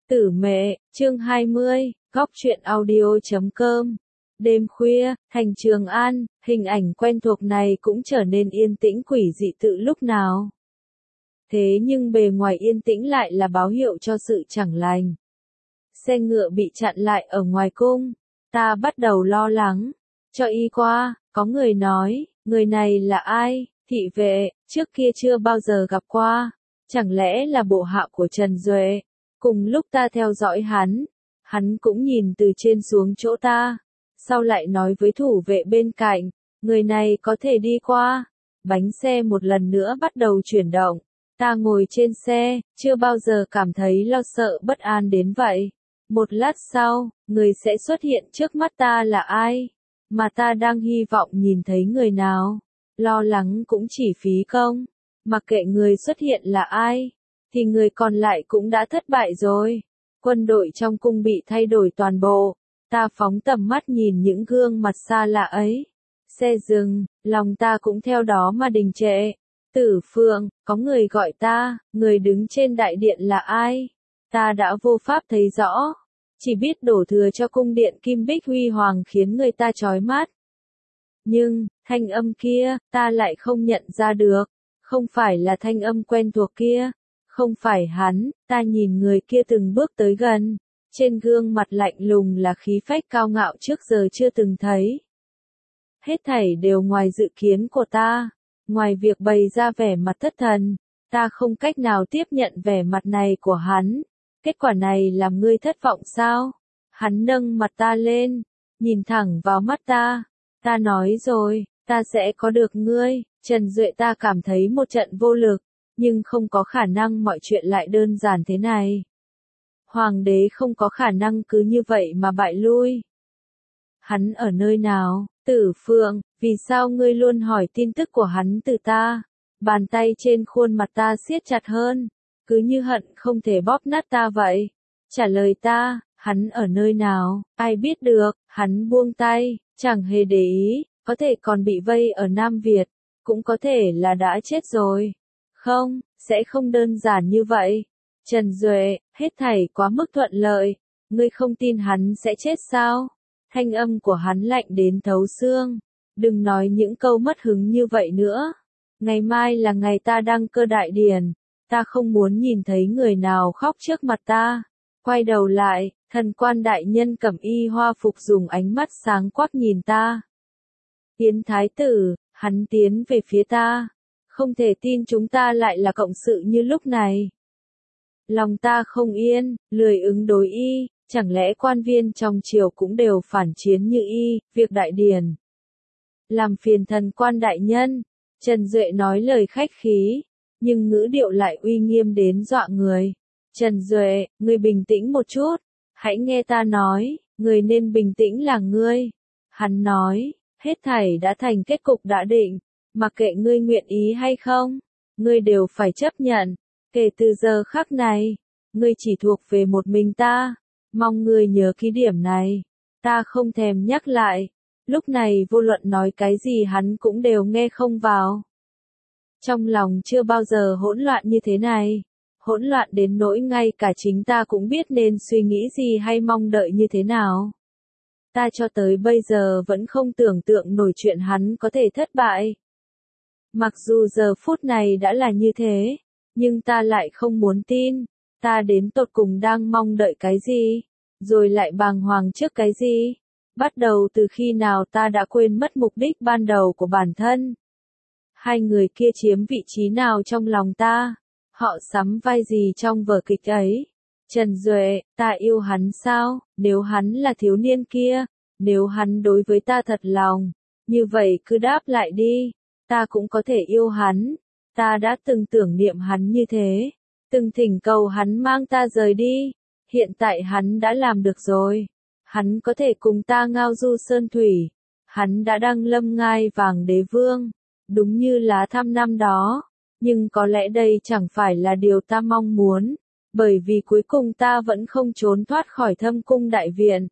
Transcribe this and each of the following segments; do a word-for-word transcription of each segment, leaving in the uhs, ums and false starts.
Tử mẹ, chương hai mươi, góc truyện audio chấm com. Đêm khuya, thành Trường An, hình ảnh quen thuộc này cũng trở nên yên tĩnh quỷ dị tự lúc nào. Thế nhưng bề ngoài yên tĩnh lại là báo hiệu cho sự chẳng lành. Xe ngựa bị chặn lại ở ngoài cung, ta bắt đầu lo lắng. Cho y qua, có người nói, người này là ai? Thị vệ, trước kia chưa bao giờ gặp qua. Chẳng lẽ là bộ hạ của Trần Duệ? Cùng lúc ta theo dõi hắn, hắn cũng nhìn từ trên xuống chỗ ta. Sau lại nói với thủ vệ bên cạnh, người này có thể đi qua. Bánh xe một lần nữa bắt đầu chuyển động. Ta ngồi trên xe, chưa bao giờ cảm thấy lo sợ bất an đến vậy. Một lát sau, người sẽ xuất hiện trước mắt ta là ai? Mà ta đang hy vọng nhìn thấy người nào? Lo lắng cũng chỉ phí công. Mặc kệ người xuất hiện là ai, thì người còn lại cũng đã thất bại rồi. Quân đội trong cung bị thay đổi toàn bộ. Ta phóng tầm mắt nhìn những gương mặt xa lạ ấy. Xe dừng, lòng ta cũng theo đó mà đình trệ. Tử Phượng, có người gọi ta, người đứng trên đại điện là ai? Ta đã vô pháp thấy rõ. Chỉ biết đổ thừa cho cung điện Kim Bích huy hoàng khiến người ta chói mắt. Nhưng, thanh âm kia, ta lại không nhận ra được. Không phải là thanh âm quen thuộc kia. Không phải hắn, ta nhìn người kia từng bước tới gần. Trên gương mặt lạnh lùng là khí phách cao ngạo trước giờ chưa từng thấy. Hết thảy đều ngoài dự kiến của ta. Ngoài việc bày ra vẻ mặt thất thần, ta không cách nào tiếp nhận vẻ mặt này của hắn. Kết quả này làm ngươi thất vọng sao? Hắn nâng mặt ta lên, nhìn thẳng vào mắt ta. Ta nói rồi, ta sẽ có được ngươi. Trần Duệ ta cảm thấy một trận vô lực, nhưng không có khả năng mọi chuyện lại đơn giản thế này. Hoàng đế không có khả năng cứ như vậy mà bại lui. Hắn ở nơi nào? Tử Phượng, vì sao ngươi luôn hỏi tin tức của hắn từ ta? Bàn tay trên khuôn mặt ta siết chặt hơn, cứ như hận không thể bóp nát ta vậy. Trả lời ta, hắn ở nơi nào? Ai biết được? Hắn buông tay, chẳng hề để ý, có thể còn bị vây ở Nam Việt, cũng có thể là đã chết rồi. Không, sẽ không đơn giản như vậy. Trần Duệ, hết thảy quá mức thuận lợi, ngươi không tin hắn sẽ chết sao? Thanh âm của hắn lạnh đến thấu xương. Đừng nói những câu mất hứng như vậy nữa. Ngày mai là ngày ta đăng cơ đại điển. Ta không muốn nhìn thấy người nào khóc trước mặt ta. Quay đầu lại, thần quan đại nhân cẩm y hoa phục dùng ánh mắt sáng quắc nhìn ta. Tiến thái tử, hắn tiến về phía ta. Không thể tin chúng ta lại là cộng sự như lúc này. Lòng ta không yên, lười ứng đối y. Chẳng lẽ quan viên trong triều cũng đều phản chiến như y, việc đại điển. Làm phiền thần quan đại nhân, Trần Duệ nói lời khách khí, nhưng ngữ điệu lại uy nghiêm đến dọa người. Trần Duệ, ngươi bình tĩnh một chút, hãy nghe ta nói, người nên bình tĩnh là ngươi. Hắn nói, hết thảy đã thành kết cục đã định, mặc kệ ngươi nguyện ý hay không, ngươi đều phải chấp nhận. Kể từ giờ khắc này, ngươi chỉ thuộc về một mình ta. Mong ngươi nhớ ký điểm này. Ta không thèm nhắc lại. Lúc này vô luận nói cái gì hắn cũng đều nghe không vào. Trong lòng chưa bao giờ hỗn loạn như thế này. Hỗn loạn đến nỗi ngay cả chính ta cũng biết nên suy nghĩ gì hay mong đợi như thế nào. Ta cho tới bây giờ vẫn không tưởng tượng nổi chuyện hắn có thể thất bại. Mặc dù giờ phút này đã là như thế, nhưng ta lại không muốn tin. Ta đến tột cùng đang mong đợi cái gì, rồi lại bàng hoàng trước cái gì? Bắt đầu từ khi nào ta đã quên mất mục đích ban đầu của bản thân? Hai người kia chiếm vị trí nào trong lòng ta? Họ sắm vai gì trong vở kịch ấy? Trần Duệ, ta yêu hắn sao? Nếu hắn là thiếu niên kia, nếu hắn đối với ta thật lòng, như vậy cứ đáp lại đi, ta cũng có thể yêu hắn. Ta đã từng tưởng niệm hắn như thế. Từng thỉnh cầu hắn mang ta rời đi, hiện tại hắn đã làm được rồi. Hắn có thể cùng ta ngao du sơn thủy. Hắn đã đăng lâm ngai vàng đế vương, đúng như lá thăm năm đó. Nhưng có lẽ đây chẳng phải là điều ta mong muốn, bởi vì cuối cùng ta vẫn không trốn thoát khỏi thâm cung đại viện.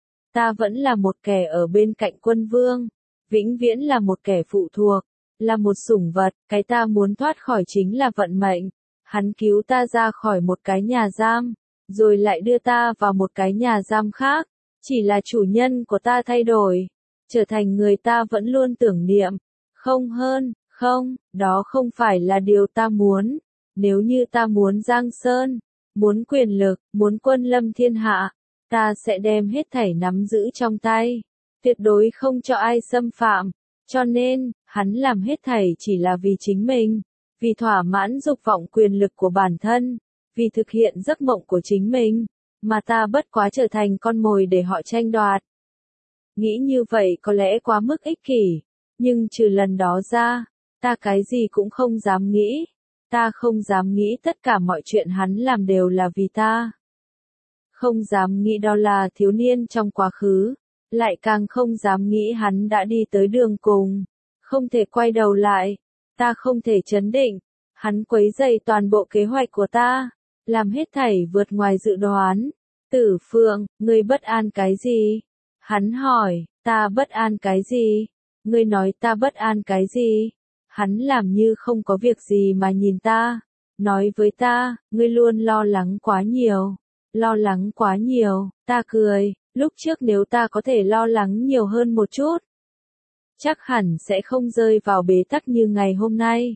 Ta vẫn là một kẻ ở bên cạnh quân vương, vĩnh viễn là một kẻ phụ thuộc, là một sủng vật. Cái ta muốn thoát khỏi chính là vận mệnh. Hắn cứu ta ra khỏi một cái nhà giam, rồi lại đưa ta vào một cái nhà giam khác, chỉ là chủ nhân của ta thay đổi, trở thành người ta vẫn luôn tưởng niệm, không hơn, không, đó không phải là điều ta muốn, nếu như ta muốn giang sơn, muốn quyền lực, muốn quân lâm thiên hạ, ta sẽ đem hết thảy nắm giữ trong tay, tuyệt đối không cho ai xâm phạm, cho nên, hắn làm hết thảy chỉ là vì chính mình, vì thỏa mãn dục vọng quyền lực của bản thân, vì thực hiện giấc mộng của chính mình, mà ta bất quá trở thành con mồi để họ tranh đoạt. Nghĩ như vậy có lẽ quá mức ích kỷ, nhưng trừ lần đó ra, ta cái gì cũng không dám nghĩ, ta không dám nghĩ tất cả mọi chuyện hắn làm đều là vì ta. Không dám nghĩ đó là thiếu niên trong quá khứ, lại càng không dám nghĩ hắn đã đi tới đường cùng, không thể quay đầu lại, ta không thể chấn định, hắn quấy rầy toàn bộ kế hoạch của ta, làm hết thảy vượt ngoài dự đoán. Tử Phượng, ngươi bất an cái gì? Hắn hỏi, ta bất an cái gì? Ngươi nói ta bất an cái gì? Hắn làm như không có việc gì mà nhìn ta, nói với ta, ngươi luôn lo lắng quá nhiều, lo lắng quá nhiều, ta cười, lúc trước nếu ta có thể lo lắng nhiều hơn một chút, chắc hẳn sẽ không rơi vào bế tắc như ngày hôm nay.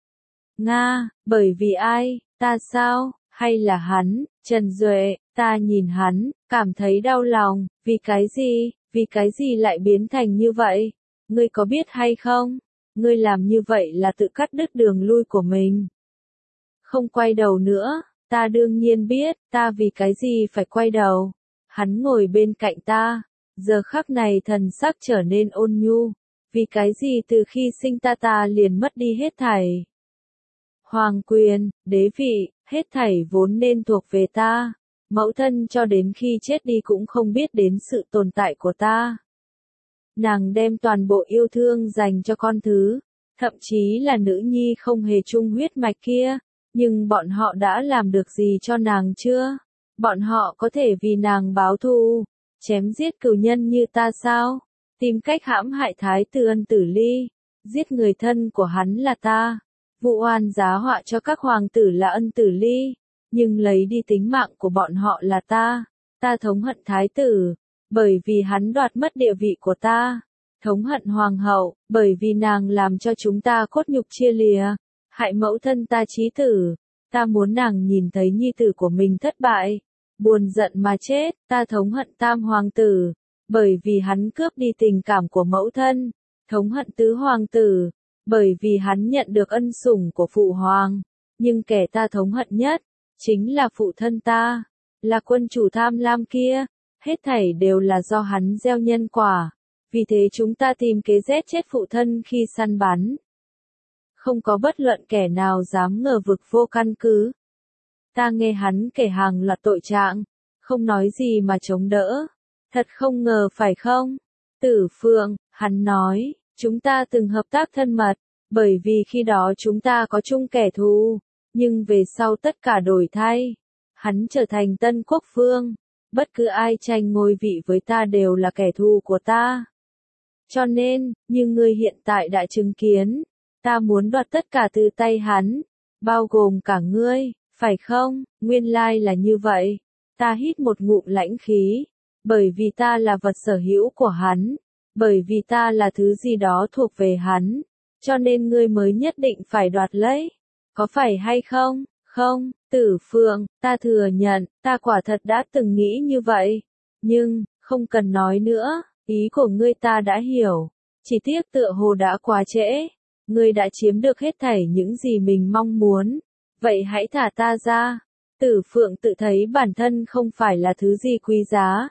Nga, bởi vì ai, ta sao, hay là hắn, Trần Duệ, ta nhìn hắn, cảm thấy đau lòng, vì cái gì, vì cái gì lại biến thành như vậy, ngươi có biết hay không, ngươi làm như vậy là tự cắt đứt đường lui của mình. Không quay đầu nữa, ta đương nhiên biết, ta vì cái gì phải quay đầu. Hắn ngồi bên cạnh ta, giờ khắc này thần sắc trở nên ôn nhu, vì cái gì từ khi sinh ta ta liền mất đi hết thảy. Hoàng quyền, đế vị, hết thảy vốn nên thuộc về ta, mẫu thân cho đến khi chết đi cũng không biết đến sự tồn tại của ta. Nàng đem toàn bộ yêu thương dành cho con thứ, thậm chí là nữ nhi không hề chung huyết mạch kia, nhưng bọn họ đã làm được gì cho nàng chưa? Bọn họ có thể vì nàng báo thù, chém giết cừu nhân như ta sao? Tìm cách hãm hại Thái tử Ân Tử Ly, giết người thân của hắn là ta, vụ oan giá họa cho các hoàng tử là Ân Tử Ly, nhưng lấy đi tính mạng của bọn họ là ta. Ta thống hận Thái tử, bởi vì hắn đoạt mất địa vị của ta. Thống hận hoàng hậu, bởi vì nàng làm cho chúng ta cốt nhục chia lìa, hại mẫu thân ta chí tử. Ta muốn nàng nhìn thấy nhi tử của mình thất bại, buồn giận mà chết. Ta thống hận tam hoàng tử, bởi vì hắn cướp đi tình cảm của mẫu thân. Thống hận tứ hoàng tử, bởi vì hắn nhận được ân sủng của phụ hoàng. Nhưng kẻ ta thống hận nhất, chính là phụ thân ta, là quân chủ tham lam kia. Hết thảy đều là do hắn gieo nhân quả. Vì thế chúng ta tìm kế giết chết phụ thân khi săn bắn. Không có bất luận kẻ nào dám ngờ vực vô căn cứ. Ta nghe hắn kể hàng loạt tội trạng, không nói gì mà chống đỡ. Thật không ngờ phải không? Tử Phượng, hắn nói, chúng ta từng hợp tác thân mật, bởi vì khi đó chúng ta có chung kẻ thù, nhưng về sau tất cả đổi thay. Hắn trở thành Tân Quốc Vương, bất cứ ai tranh ngôi vị với ta đều là kẻ thù của ta. Cho nên, như ngươi hiện tại đã chứng kiến, ta muốn đoạt tất cả từ tay hắn, bao gồm cả ngươi, phải không? Nguyên lai là như vậy. Ta hít một ngụm lãnh khí, bởi vì ta là vật sở hữu của hắn, bởi vì ta là thứ gì đó thuộc về hắn, cho nên ngươi mới nhất định phải đoạt lấy. Có phải hay không? Không, Tử Phượng, ta thừa nhận, ta quả thật đã từng nghĩ như vậy. Nhưng, không cần nói nữa, ý của ngươi ta đã hiểu. Chỉ tiếc tựa hồ đã quá trễ. Ngươi đã chiếm được hết thảy những gì mình mong muốn. Vậy hãy thả ta ra. Tử Phượng tự thấy bản thân không phải là thứ gì quý giá.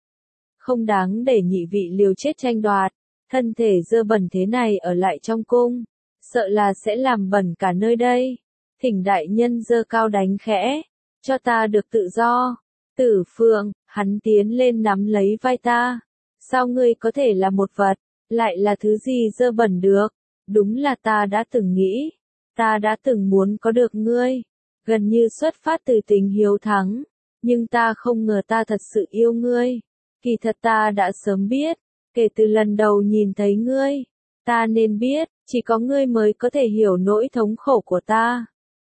Không đáng để nhị vị liều chết tranh đoạt. Thân thể dơ bẩn thế này ở lại trong cung, sợ là sẽ làm bẩn cả nơi đây. Thỉnh đại nhân giơ cao đánh khẽ, cho ta được tự do. Tử Phượng, hắn tiến lên nắm lấy vai ta. Sao ngươi có thể là một vật, lại là thứ gì dơ bẩn được? Đúng là ta đã từng nghĩ, ta đã từng muốn có được ngươi, gần như xuất phát từ tình hiếu thắng, nhưng ta không ngờ ta thật sự yêu ngươi. Kỳ thật ta đã sớm biết, kể từ lần đầu nhìn thấy ngươi, ta nên biết, chỉ có ngươi mới có thể hiểu nỗi thống khổ của ta.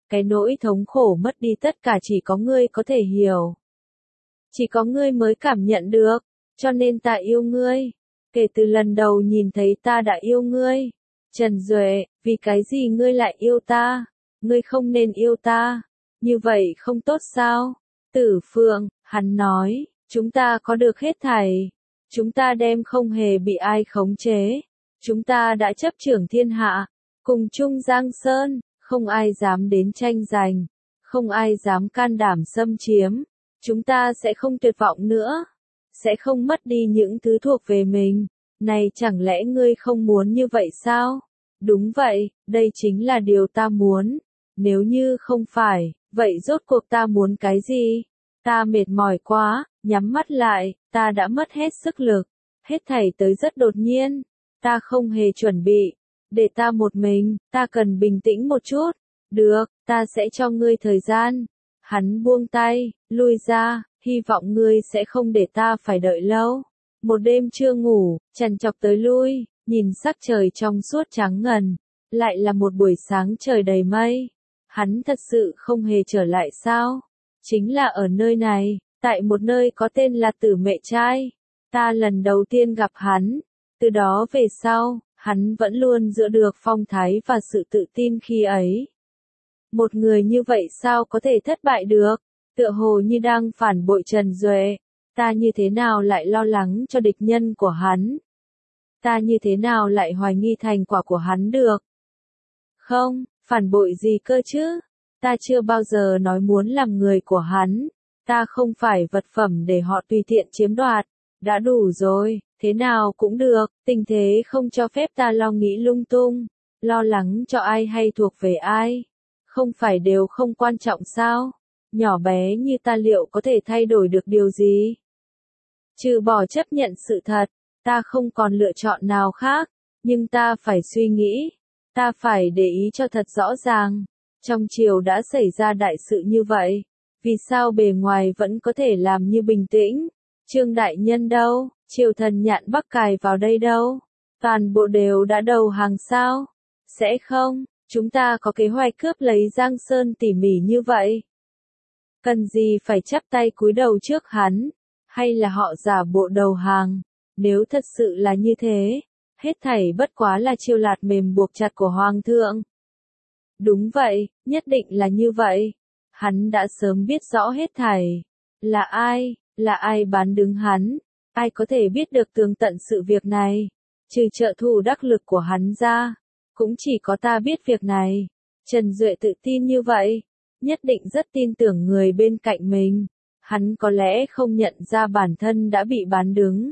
cái nỗi thống khổ mất đi tất cả chỉ có ngươi có thể hiểu. Chỉ có ngươi mới cảm nhận được, cho nên ta yêu ngươi. Kể từ lần đầu nhìn thấy ta đã yêu ngươi. Trần Duệ, vì cái gì ngươi lại yêu ta? Ngươi không nên yêu ta. Như vậy không tốt sao? Tử Phượng, hắn nói, chúng ta có được hết thảy. Chúng ta đem không hề bị ai khống chế. Chúng ta đã chấp trưởng thiên hạ, cùng chung Giang Sơn, không ai dám đến tranh giành, không ai dám can đảm xâm chiếm. Chúng ta sẽ không tuyệt vọng nữa, sẽ không mất đi những thứ thuộc về mình. Này chẳng lẽ ngươi không muốn như vậy sao? Đúng vậy, đây chính là điều ta muốn. Nếu như không phải, vậy rốt cuộc ta muốn cái gì? Ta mệt mỏi quá, nhắm mắt lại, ta đã mất hết sức lực. Hết thảy tới rất đột nhiên. Ta không hề chuẩn bị. Để ta một mình, ta cần bình tĩnh một chút. Được, ta sẽ cho ngươi thời gian. Hắn buông tay, lui ra, hy vọng ngươi sẽ không để ta phải đợi lâu. Một đêm chưa ngủ, trằn trọc tới lui, nhìn sắc trời trong suốt trắng ngần. Lại là một buổi sáng trời đầy mây. Hắn thật sự không hề trở lại sao? Chính là ở nơi này, tại một nơi có tên là Tử Mệ Trai. Ta lần đầu tiên gặp hắn. Từ đó về sau, hắn vẫn luôn giữ được phong thái và sự tự tin khi ấy. Một người như vậy sao có thể thất bại được? Tựa hồ như đang phản bội Trần Duệ. Ta như thế nào lại lo lắng cho địch nhân của hắn? Ta như thế nào lại hoài nghi thành quả của hắn được? Không, phản bội gì cơ chứ? Ta chưa bao giờ nói muốn làm người của hắn. Ta không phải vật phẩm để họ tùy tiện chiếm đoạt. Đã đủ rồi, thế nào cũng được, tình thế không cho phép ta lo nghĩ lung tung, lo lắng cho ai hay thuộc về ai. Không phải đều không quan trọng sao? Nhỏ bé như ta liệu có thể thay đổi được điều gì? Trừ bỏ chấp nhận sự thật, ta không còn lựa chọn nào khác, nhưng ta phải suy nghĩ, ta phải để ý cho thật rõ ràng. Trong triều đã xảy ra đại sự như vậy, vì sao bề ngoài vẫn có thể làm như bình tĩnh? Trương đại nhân đâu? Triều thần Nhạn Bắc cài vào đây đâu? Toàn bộ đều đã đầu hàng sao? Sẽ không, chúng ta có kế hoạch cướp lấy Giang Sơn tỉ mỉ như vậy. Cần gì phải chắp tay cúi đầu trước hắn? Hay là họ giả bộ đầu hàng? Nếu thật sự là như thế, hết thảy bất quá là chiêu lạt mềm buộc chặt của Hoàng thượng. Đúng vậy, nhất định là như vậy. Hắn đã sớm biết rõ hết thảy. Là ai? Là ai bán đứng hắn? Ai có thể biết được tường tận sự việc này? Trừ trợ thủ đắc lực của hắn ra, cũng chỉ có ta biết việc này. Trần Duệ tự tin như vậy, nhất định rất tin tưởng người bên cạnh mình. Hắn có lẽ không nhận ra bản thân đã bị bán đứng.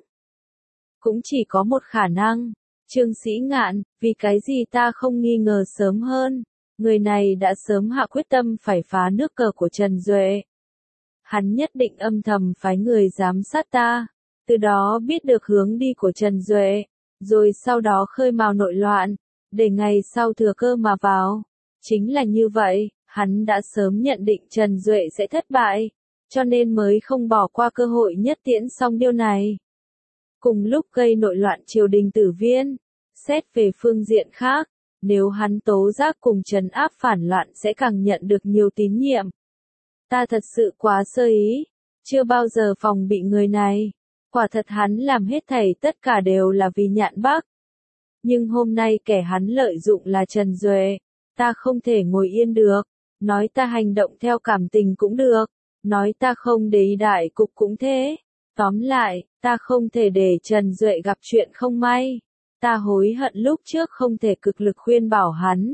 Cũng chỉ có một khả năng. Trương Sĩ Ngạn, vì cái gì ta không nghi ngờ sớm hơn? Người này đã sớm hạ quyết tâm phải phá nước cờ của Trần Duệ. Hắn nhất định âm thầm phái người giám sát ta, từ đó biết được hướng đi của Trần Duệ, rồi sau đó khơi mào nội loạn, để ngày sau thừa cơ mà vào. Chính là như vậy, hắn đã sớm nhận định Trần Duệ sẽ thất bại, cho nên mới không bỏ qua cơ hội nhất tiễn xong điều này. Cùng lúc gây nội loạn triều đình Tử Viên, xét về phương diện khác, nếu hắn tố giác cùng trấn áp phản loạn sẽ càng nhận được nhiều tín nhiệm. Ta thật sự quá sơ ý, chưa bao giờ phòng bị người này. Quả thật hắn làm hết thảy tất cả đều là vì Nhạn Bắc. Nhưng hôm nay kẻ hắn lợi dụng là Trần Duệ. Ta không thể ngồi yên được. Nói ta hành động theo cảm tình cũng được. Nói ta không để ý đại cục cũng thế. Tóm lại, ta không thể để Trần Duệ gặp chuyện không may. Ta hối hận lúc trước không thể cực lực khuyên bảo hắn.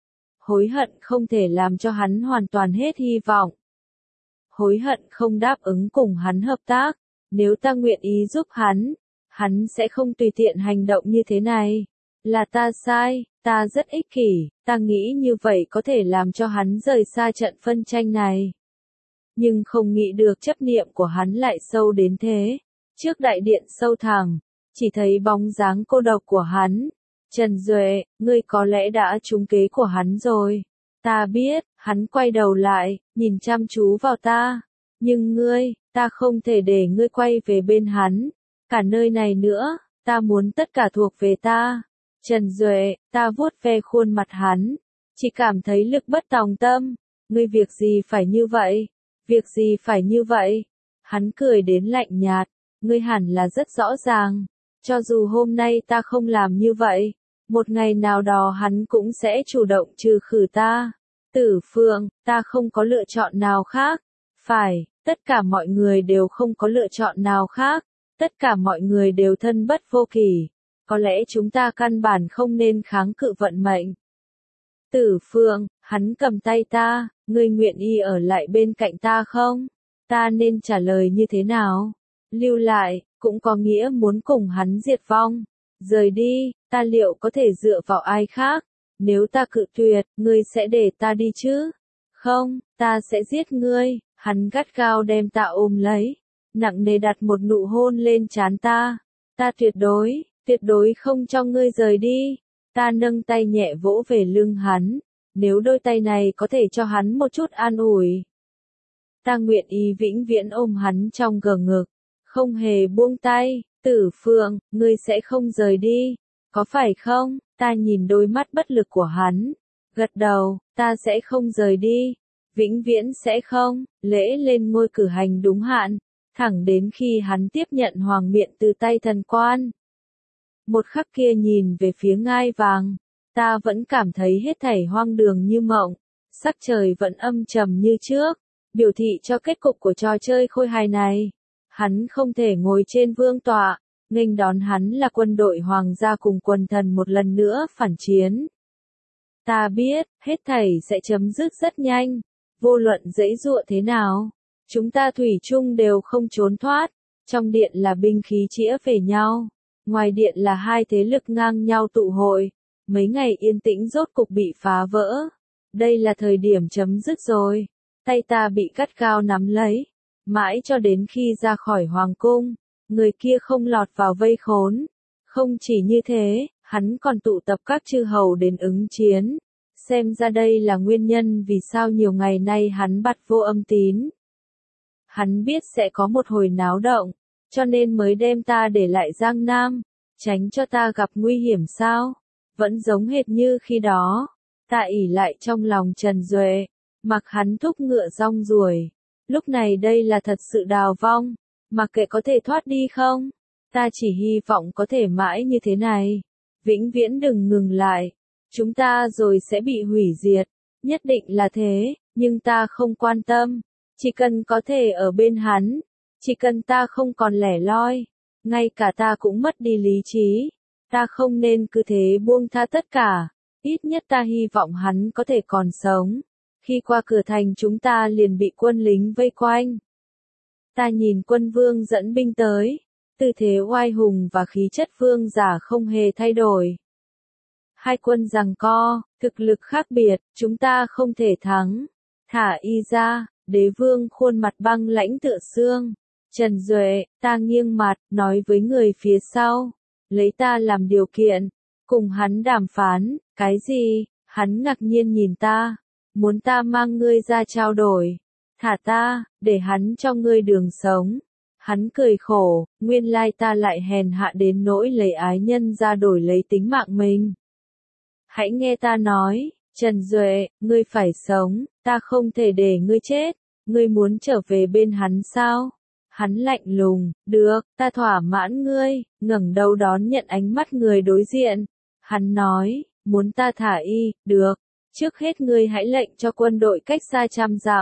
Hối hận không thể làm cho hắn hoàn toàn hết hy vọng. Hối hận không đáp ứng cùng hắn hợp tác. Nếu ta nguyện ý giúp hắn, hắn sẽ không tùy tiện hành động như thế này. Là ta sai, ta rất ích kỷ, ta nghĩ như vậy có thể làm cho hắn rời xa trận phân tranh này. Nhưng không nghĩ được chấp niệm của hắn lại sâu đến thế. Trước đại điện sâu thẳm, chỉ thấy bóng dáng cô độc của hắn. Trần Duệ, ngươi có lẽ đã trúng kế của hắn rồi. Ta biết, hắn quay đầu lại, nhìn chăm chú vào ta. Nhưng ngươi, ta không thể để ngươi quay về bên hắn. Cả nơi này nữa, ta muốn tất cả thuộc về ta. Trần Duệ, ta vuốt ve khuôn mặt hắn. Chỉ cảm thấy lực bất tòng tâm. Ngươi việc gì phải như vậy? Việc gì phải như vậy? Hắn cười đến lạnh nhạt, ngươi hẳn là rất rõ ràng. Cho dù hôm nay ta không làm như vậy, một ngày nào đó hắn cũng sẽ chủ động trừ khử ta. Tử Phượng, ta không có lựa chọn nào khác. Phải, tất cả mọi người đều không có lựa chọn nào khác. Tất cả mọi người đều thân bất vô kỷ. Có lẽ chúng ta căn bản không nên kháng cự vận mệnh. Tử Phượng, hắn cầm tay ta, ngươi nguyện ý ở lại bên cạnh ta không? Ta nên trả lời như thế nào? Lưu lại, cũng có nghĩa muốn cùng hắn diệt vong. Rời đi, ta liệu có thể dựa vào ai khác? Nếu ta cự tuyệt, ngươi sẽ để ta đi chứ? Không, ta sẽ giết ngươi. Hắn gắt gao đem ta ôm lấy, nặng nề đặt một nụ hôn lên trán ta. Ta tuyệt đối, tuyệt đối không cho ngươi rời đi. Ta nâng tay nhẹ vỗ về lưng hắn, nếu đôi tay này có thể cho hắn một chút an ủi. Ta nguyện ý vĩnh viễn ôm hắn trong gờ ngực, không hề buông tay. Tử Phượng, ngươi sẽ không rời đi, có phải không? Ta nhìn đôi mắt bất lực của hắn, gật đầu, ta sẽ không rời đi, vĩnh viễn sẽ không. Lễ lên ngôi cử hành đúng hạn, thẳng đến khi hắn tiếp nhận hoàng miện từ tay thần quan. Một khắc kia nhìn về phía ngai vàng, ta vẫn cảm thấy hết thảy hoang đường như mộng, sắc trời vẫn âm trầm như trước, biểu thị cho kết cục của trò chơi khôi hài này. Hắn không thể ngồi trên vương tọa, nghênh đón hắn là quân đội hoàng gia cùng quần thần một lần nữa phản chiến. Ta biết, hết thảy sẽ chấm dứt rất nhanh, vô luận giãy giụa thế nào, chúng ta thủy chung đều không trốn thoát. Trong điện là binh khí chĩa về nhau, ngoài điện là hai thế lực ngang nhau tụ hội, mấy ngày yên tĩnh rốt cục bị phá vỡ. Đây là thời điểm chấm dứt rồi, tay ta bị gắt gao nắm lấy, mãi cho đến khi ra khỏi hoàng cung, người kia không lọt vào vây khốn. Không chỉ như thế, hắn còn tụ tập các chư hầu đến ứng chiến. Xem ra đây là nguyên nhân vì sao nhiều ngày nay hắn bặt vô âm tín. Hắn biết sẽ có một hồi náo động, cho nên mới đem ta để lại Giang Nam, tránh cho ta gặp nguy hiểm sao? Vẫn giống hệt như khi đó, ta ỷ lại trong lòng Trần Duệ, mặc hắn thúc ngựa rong ruổi. Lúc này đây là thật sự đào vong, mặc kệ có thể thoát đi không? Ta chỉ hy vọng có thể mãi như thế này, vĩnh viễn đừng ngừng lại. Chúng ta rồi sẽ bị hủy diệt, nhất định là thế, nhưng ta không quan tâm. Chỉ cần có thể ở bên hắn, chỉ cần ta không còn lẻ loi, ngay cả ta cũng mất đi lý trí. Ta không nên cứ thế buông tha tất cả, ít nhất ta hy vọng hắn có thể còn sống. Khi qua cửa thành chúng ta liền bị quân lính vây quanh. Ta nhìn quân vương dẫn binh tới, tư thế oai hùng và khí chất vương giả không hề thay đổi. Hai quân giằng co, thực lực khác biệt, chúng ta không thể thắng. Thả y ra, đế vương khuôn mặt băng lãnh tựa xương. Trần Duệ, ta nghiêng mặt, nói với người phía sau, lấy ta làm điều kiện, cùng hắn đàm phán. Cái gì? Hắn ngạc nhiên nhìn ta, muốn ta mang ngươi ra trao đổi. Thả ta, để hắn cho ngươi đường sống. Hắn cười khổ, nguyên lai ta lại hèn hạ đến nỗi lấy ái nhân ra đổi lấy tính mạng mình. Hãy nghe ta nói, Trần Duệ, ngươi phải sống, ta không thể để ngươi chết. Ngươi muốn trở về bên hắn sao? Hắn lạnh lùng, được, ta thỏa mãn ngươi, ngẩng đầu đón nhận ánh mắt người đối diện. Hắn nói, muốn ta thả y, được, trước hết ngươi hãy lệnh cho quân đội cách xa trăm dặm.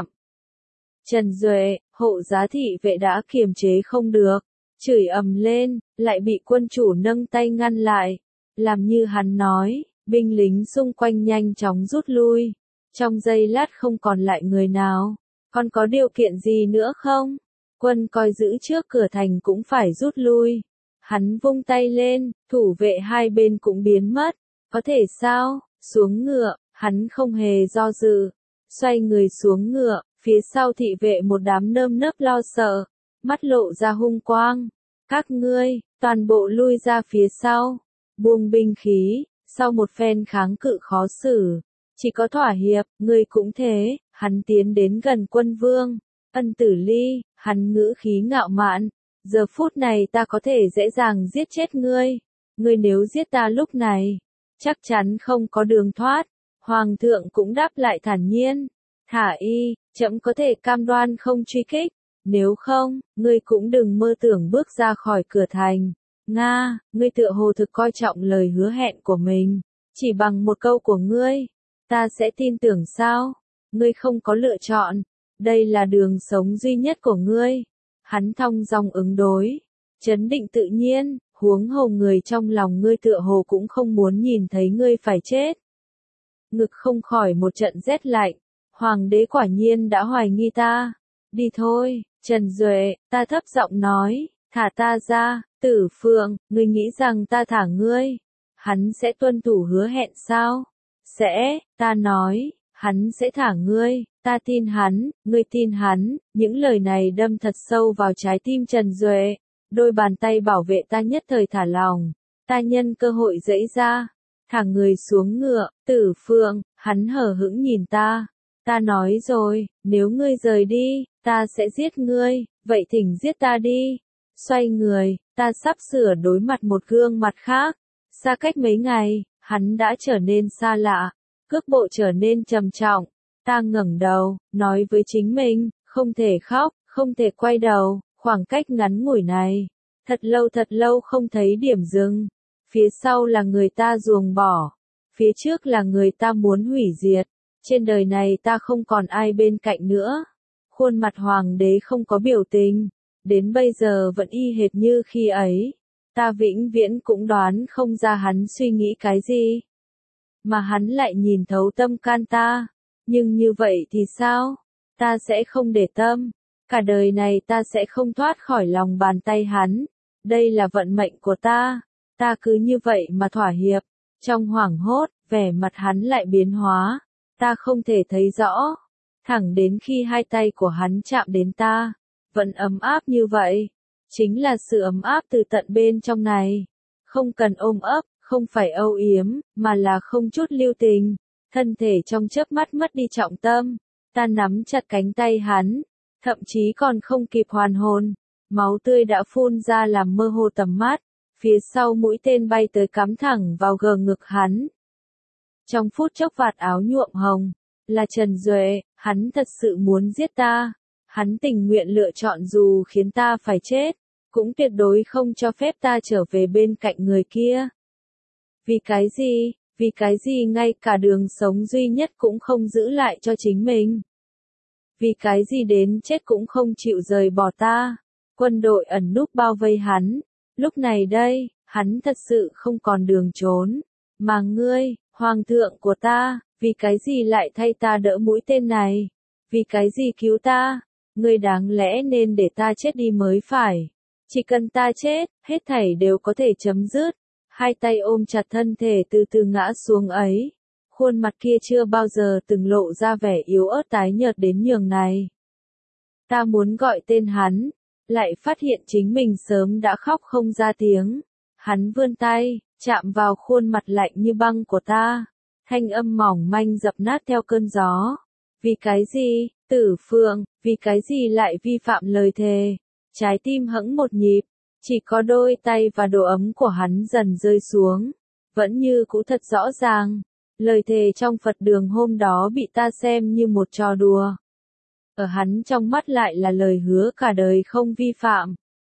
Trần Duệ, hộ giá thị vệ đã kiềm chế không được, chửi ầm lên, lại bị quân chủ nâng tay ngăn lại. Làm như hắn nói, binh lính xung quanh nhanh chóng rút lui. Trong giây lát không còn lại người nào. Còn có điều kiện gì nữa không? Quân coi giữ trước cửa thành cũng phải rút lui. Hắn vung tay lên, thủ vệ hai bên cũng biến mất. Có thể sao? Xuống ngựa, hắn không hề do dự. Xoay người xuống ngựa, phía sau thị vệ một đám nơm nớp lo sợ, mắt lộ ra hung quang. Các ngươi, toàn bộ lui ra phía sau, buông binh khí, sau một phen kháng cự khó xử. Chỉ có thỏa hiệp, ngươi cũng thế. Hắn tiến đến gần quân vương. Ân Tử Ly, hắn ngữ khí ngạo mạn. Giờ phút này ta có thể dễ dàng giết chết ngươi. Ngươi nếu giết ta lúc này, chắc chắn không có đường thoát. Hoàng thượng cũng đáp lại thản nhiên. Thả y, trẫm có thể cam đoan không truy kích, nếu không, ngươi cũng đừng mơ tưởng bước ra khỏi cửa thành. Nga, ngươi tựa hồ thực coi trọng lời hứa hẹn của mình, chỉ bằng một câu của ngươi, ta sẽ tin tưởng sao? Ngươi không có lựa chọn, đây là đường sống duy nhất của ngươi. Hắn thong dong ứng đối, trấn định tự nhiên, huống hồ người trong lòng ngươi tựa hồ cũng không muốn nhìn thấy ngươi phải chết. Ngực không khỏi một trận rét lạnh, hoàng đế quả nhiên đã hoài nghi ta. Đi thôi, Trần Duệ, ta thấp giọng nói, thả ta ra, Tử Phượng, ngươi nghĩ rằng ta thả ngươi, hắn sẽ tuân thủ hứa hẹn sao? Sẽ, ta nói, hắn sẽ thả ngươi, ta tin hắn, ngươi tin hắn, những lời này đâm thật sâu vào trái tim Trần Duệ, đôi bàn tay bảo vệ ta nhất thời thả lòng, ta nhân cơ hội giãy ra, thả người xuống ngựa, Tử Phượng, hắn hờ hững nhìn ta, ta nói rồi, nếu ngươi rời đi, ta sẽ giết ngươi, vậy thỉnh giết ta đi, xoay người, ta sắp sửa đối mặt một gương mặt khác, xa cách mấy ngày, hắn đã trở nên xa lạ, cước bộ trở nên trầm trọng, ta ngẩng đầu, nói với chính mình, không thể khóc, không thể quay đầu, khoảng cách ngắn ngủi này, thật lâu thật lâu không thấy điểm dừng, phía sau là người ta ruồng bỏ, phía trước là người ta muốn hủy diệt, trên đời này ta không còn ai bên cạnh nữa. Khuôn mặt hoàng đế không có biểu tình, đến bây giờ vẫn y hệt như khi ấy, ta vĩnh viễn cũng đoán không ra hắn suy nghĩ cái gì. Mà hắn lại nhìn thấu tâm can ta, nhưng như vậy thì sao? Ta sẽ không để tâm, cả đời này ta sẽ không thoát khỏi lòng bàn tay hắn, đây là vận mệnh của ta, ta cứ như vậy mà thỏa hiệp, trong hoảng hốt, vẻ mặt hắn lại biến hóa, ta không thể thấy rõ, thẳng đến khi hai tay của hắn chạm đến ta, vẫn ấm áp như vậy, chính là sự ấm áp từ tận bên trong này, không cần ôm ấp, không phải âu yếm, mà là không chút lưu tình, thân thể trong chớp mắt mất đi trọng tâm, ta nắm chặt cánh tay hắn, thậm chí còn không kịp hoàn hồn, máu tươi đã phun ra làm mơ hồ tầm mắt, phía sau mũi tên bay tới cắm thẳng vào gờ ngực hắn. Trong phút chốc vạt áo nhuộm hồng, là Trần Duệ, hắn thật sự muốn giết ta, hắn tình nguyện lựa chọn dù khiến ta phải chết, cũng tuyệt đối không cho phép ta trở về bên cạnh người kia. Vì cái gì, vì cái gì ngay cả đường sống duy nhất cũng không giữ lại cho chính mình. Vì cái gì đến chết cũng không chịu rời bỏ ta. Quân đội ẩn núp bao vây hắn, lúc này đây, hắn thật sự không còn đường trốn. Mà ngươi, hoàng thượng của ta, vì cái gì lại thay ta đỡ mũi tên này? Vì cái gì cứu ta? Ngươi đáng lẽ nên để ta chết đi mới phải. Chỉ cần ta chết, hết thảy đều có thể chấm dứt. Hai tay ôm chặt thân thể từ từ ngã xuống ấy. Khuôn mặt kia chưa bao giờ từng lộ ra vẻ yếu ớt tái nhợt đến nhường này. Ta muốn gọi tên hắn, lại phát hiện chính mình sớm đã khóc không ra tiếng. Hắn vươn tay, chạm vào khuôn mặt lạnh như băng của ta. Thanh âm mỏng manh dập nát theo cơn gió. Vì cái gì, Tử Phượng, vì cái gì lại vi phạm lời thề? Trái tim hững một nhịp, chỉ có đôi tay và độ ấm của hắn dần rơi xuống. Vẫn như cũ thật rõ ràng, lời thề trong Phật đường hôm đó bị ta xem như một trò đùa. Ở hắn trong mắt lại là lời hứa cả đời không vi phạm.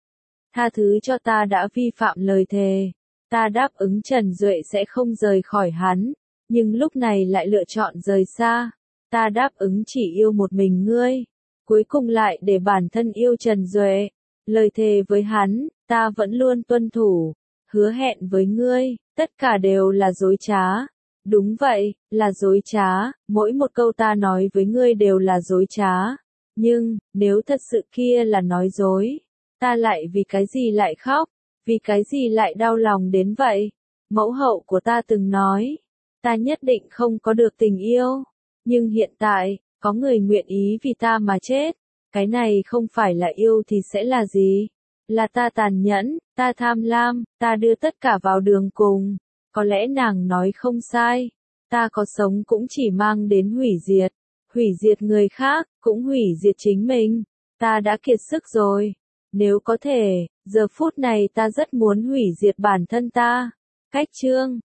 Tha thứ cho ta đã vi phạm lời thề. Ta đáp ứng Trần Duệ sẽ không rời khỏi hắn, nhưng lúc này lại lựa chọn rời xa. Ta đáp ứng chỉ yêu một mình ngươi, cuối cùng lại để bản thân yêu Trần Duệ. Lời thề với hắn, ta vẫn luôn tuân thủ. Hứa hẹn với ngươi, tất cả đều là dối trá. Đúng vậy, là dối trá, mỗi một câu ta nói với ngươi đều là dối trá. Nhưng, nếu thật sự kia là nói dối, ta lại vì cái gì lại khóc, vì cái gì lại đau lòng đến vậy? Mẫu hậu của ta từng nói, ta nhất định không có được tình yêu. Nhưng hiện tại, có người nguyện ý vì ta mà chết. Cái này không phải là yêu thì sẽ là gì? Là ta tàn nhẫn, ta tham lam, ta đưa tất cả vào đường cùng. Có lẽ nàng nói không sai. Ta có sống cũng chỉ mang đến hủy diệt. Hủy diệt người khác, cũng hủy diệt chính mình. Ta đã kiệt sức rồi. Nếu có thể, giờ phút này ta rất muốn hủy diệt bản thân ta. Cách chương